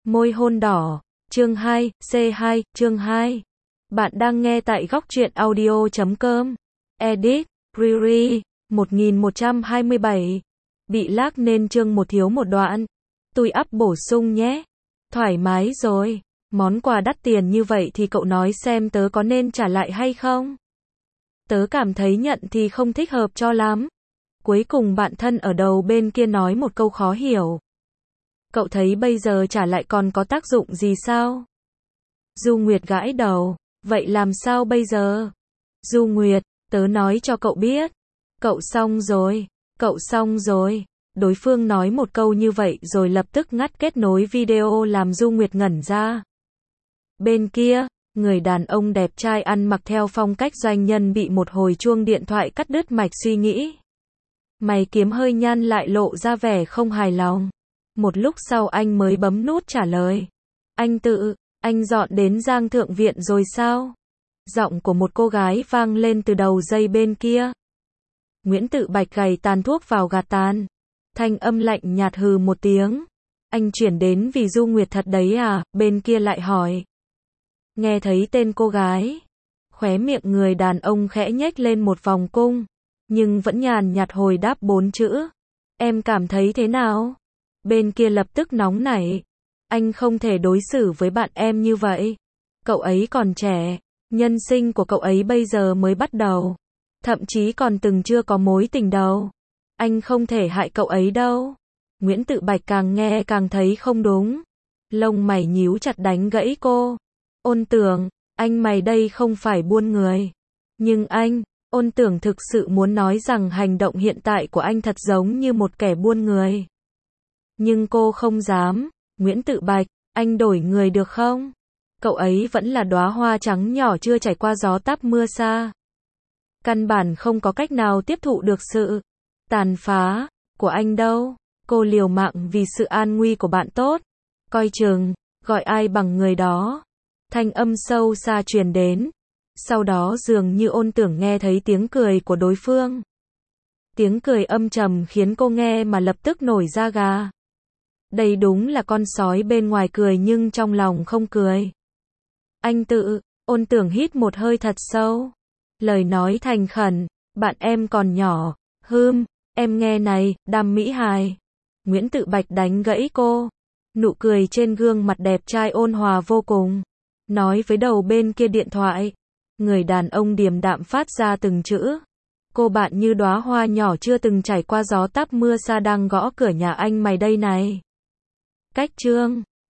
Môi hôn đỏ, chương 2, C2, chương 2. Bạn đang nghe tại góc truyện audio.com. Edit, Riri, 1127. Bị lag nên chương một thiếu một đoạn. Tôi up bổ sung nhé. Thoải mái rồi. Món quà đắt tiền như vậy thì cậu nói xem tớ có nên trả lại hay không? Tớ cảm thấy nhận thì không thích hợp cho lắm. Cuối cùng bạn thân ở đầu bên kia nói một câu khó hiểu. Cậu thấy bây giờ trả lại còn có tác dụng gì sao? Du Nguyệt gãi đầu. Vậy làm sao bây giờ? Du Nguyệt, tớ nói cho cậu biết. Cậu xong rồi. Cậu xong rồi. Đối phương nói một câu như vậy rồi lập tức ngắt kết nối video làm Du Nguyệt ngẩn ra. Bên kia, người đàn ông đẹp trai ăn mặc theo phong cách doanh nhân bị một hồi chuông điện thoại cắt đứt mạch suy nghĩ. Mày kiếm hơi nhăn lại lộ ra vẻ không hài lòng. Một lúc sau anh mới bấm nút trả lời. Anh dọn đến Giang Thượng Viện rồi sao? Giọng của một cô gái vang lên từ đầu dây bên kia. Nguyễn Tự Bạch gầy tàn thuốc vào gạt tàn. Thanh âm lạnh nhạt hừ một tiếng. Anh chuyển đến vì Du Nguyệt thật đấy à? Bên kia lại hỏi. Nghe thấy tên cô gái. Khóe miệng người đàn ông khẽ nhếch lên một vòng cung. Nhưng vẫn nhàn nhạt hồi đáp 4 chữ. Em cảm thấy thế nào? Bên kia lập tức nóng nảy. Anh không thể đối xử với bạn em như vậy. Cậu ấy còn trẻ. Nhân sinh của cậu ấy bây giờ mới bắt đầu. Thậm chí còn chưa có mối tình đầu. Anh không thể hại cậu ấy đâu. Nguyễn Tự Bạch càng nghe càng thấy không đúng. Lông mày nhíu chặt đánh gãy cô. Ôn Tưởng, anh mày đây không phải buôn người. Nhưng Ôn Tưởng thực sự muốn nói rằng hành động hiện tại của anh thật giống như một kẻ buôn người. Nhưng cô không dám. Nguyễn Tự Bạch, anh đổi người được không? Cậu ấy vẫn là đóa hoa trắng nhỏ chưa trải qua gió táp mưa xa. Căn bản không có cách nào tiếp thụ được sự tàn phá của anh đâu. Cô liều mạng vì sự an nguy của bạn tốt. Coi chừng, gọi ai bằng người đó. Thanh âm sâu xa truyền đến. Sau đó dường như Ôn Tưởng nghe thấy tiếng cười của đối phương. Tiếng cười âm trầm khiến cô nghe mà lập tức nổi da gà. Đây đúng là con sói bên ngoài cười nhưng trong lòng không cười. Ôn Tưởng hít một hơi thật sâu. Lời nói thành khẩn, bạn em còn nhỏ. Em nghe này, Đàm Mỹ Hài. Nguyễn Tự Bạch đánh gãy cô. Nụ cười trên gương mặt đẹp trai ôn hòa vô cùng. Nói với đầu bên kia điện thoại. Người đàn ông điềm đạm phát ra từng chữ. Cô bạn như đóa hoa nhỏ chưa từng trải qua gió táp mưa xa đang gõ cửa nhà anh mày đây này. Cách chương